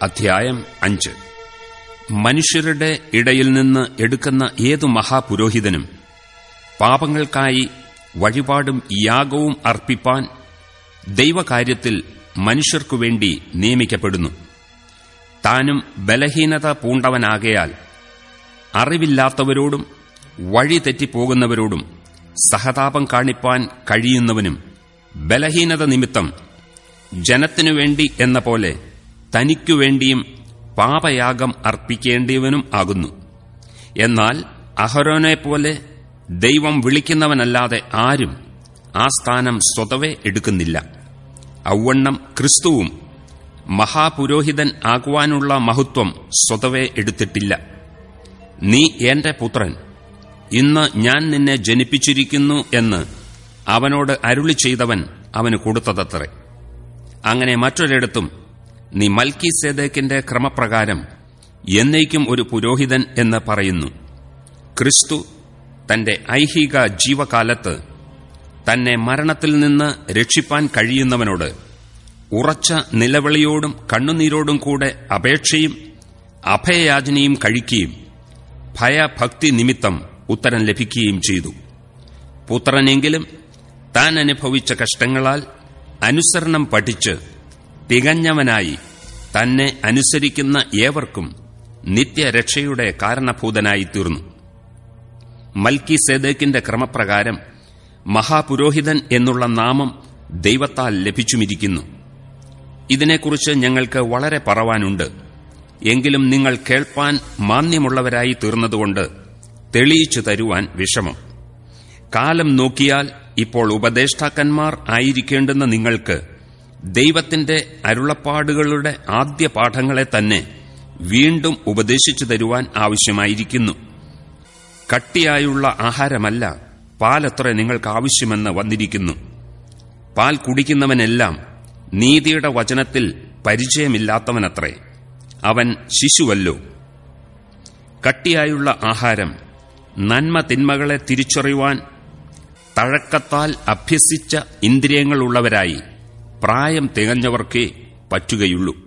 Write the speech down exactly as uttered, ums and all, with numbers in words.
അധ്യായം അഞ്ച്. മനുഷ്യരുടെ ഇടയിൽ നിന്ന് എടുക്കുന്ന ഏതു മഹാപുരോഹിതനും പാപങ്ങൾക്കായി വഴിപാടും യാഗവും അർപ്പിപ്പാൻ ദൈവകാര്യത്തിൽ മനുഷ്യർക്കുവേണ്ടി നിയമിക്കപ്പെടുന്നു. താനും ബലഹീനത പൂണ്ടവനാകയാൽ അറിവില്ലാത്തവരോടും വഴി തെറ്റിപ്പോകുന്നവരോടും സഹതാപം കാണിപ്പാൻ കഴിയുന്നവനും ബലഹീനത നിമിത്തം ജനത്തിനുവേണ്ടി എന്ന പോലെ തനിക്കുവേണ്ടിയും പാപയാഗം അർപ്പിക്കേണ്ടിയവനും ആകുന്നു. എന്നാൽ അഹരോനെപ്പോലെ ദൈവം വിളിക്കുന്നവനല്ലാതെ ആരും ആ സ്ഥാനം സ്വതവേ എടുക്കുന്നില്ല. ഔവണ്ണം ക്രിസ്തുവും മഹാപുരോഹിതൻ ആകുവാനുള്ള മഹത്വം സ്വതവേ എടുത്തിട്ടില്ല. നീ എന്റെ പുത്രൻ, ഇന്ന് ഞാൻ നിന്നെ ജനിപ്പിച്ചിരിക്കുന്നു എന്ന് അവനോട് അരുളി ചെയ്തവൻ അവന് കൊടുത്തതത്രേ. അങ്ങനെ മറ്റൊരിടത്തും നീ മൽക്കീസേദെക്കിന്റെ ക്രമപ്രകാരം എന്നേക്കും ഒരു പുരോഹിതൻ എന്ന് പറയുന്നു. ക്രിസ്തു തന്റെ ഐഹിക ജീവകാലത്ത് തന്നെ മരണത്തിൽ നിന്ന് രക്ഷിപ്പാൻ കഴിയുന്നവനോട് ഉറച്ച നിലവിളിയോടും കണ്ണുനീരോടും കൂടെ അപേക്ഷയും അഭയയാചനയും കഴിക്കുകയും ഭയഭക്തി നിമിത്തം ഉത്തരം ലഭിക്കുകയും ചെയ്തു. പുത്രനെങ്കിലും താൻ അനുഭവിച്ച കഷ്ടങ്ങളാൽ അനുസരണം പഠിച്ച് തികഞ്ഞവനായി തന്നെ അനുസരിക്കുന്ന ഏവർക്കും നിത്യരക്ഷയുടെ കാരണഭൂതനായി തീർന്നു. മൽക്കീസേദെക്കിന്റെ ക്രമപ്രകാരം മഹാപുരോഹിതൻ എന്നുള്ള നാമം ദൈവത്താൽ ലഭിച്ചുമിരിക്കുന്നു. ഇതിനെക്കുറിച്ച് ഞങ്ങൾക്ക് വളരെ പറവാനുണ്ട്. എങ്കിലും നിങ്ങൾ കേൾപ്പാൻ മാന്യമുള്ളവരായി തീർന്നതുകൊണ്ട് തെളിയിച്ചു തരുവാൻ വിഷമം. കാലം നോക്കിയാൽ ഇപ്പോൾ ഉപദേഷ്ടാക്കന്മാർ ആയിരിക്കേണ്ടുന്ന നിങ്ങൾക്ക് ദൈവത്തിന്റെ അരുളപ്പാടുകളുടെ ആദ്യ പാഠങ്ങളെ തന്നെ വീണ്ടും ഉപദേശിച്ചു തരുവാൻ ആവശ്യമായിരിക്കുന്നു. കട്ടിയായുള്ള ആഹാരമല്ല പാലത്ര നിങ്ങൾക്ക് ആവശ്യമെന്ന് വന്നിരിക്കുന്നു. പാൽ കുടിക്കുന്നവനെല്ലാം നീതിയുടെ വചനത്തിൽ പരിചയമില്ലാത്തവനത്രേ, അവൻ ശിശുവല്ലോ. കട്ടിയായുള്ള ആഹാരം നന്മ തിന്മകളെ തിരിച്ചറിയുവാൻ തഴക്കത്താൽ അഭ്യസിച്ച ഇന്ദ്രിയങ്ങളുള്ളവരായി പ്രായം തികഞ്ഞവർക്കേ പറ്റുകയുള്ളൂ.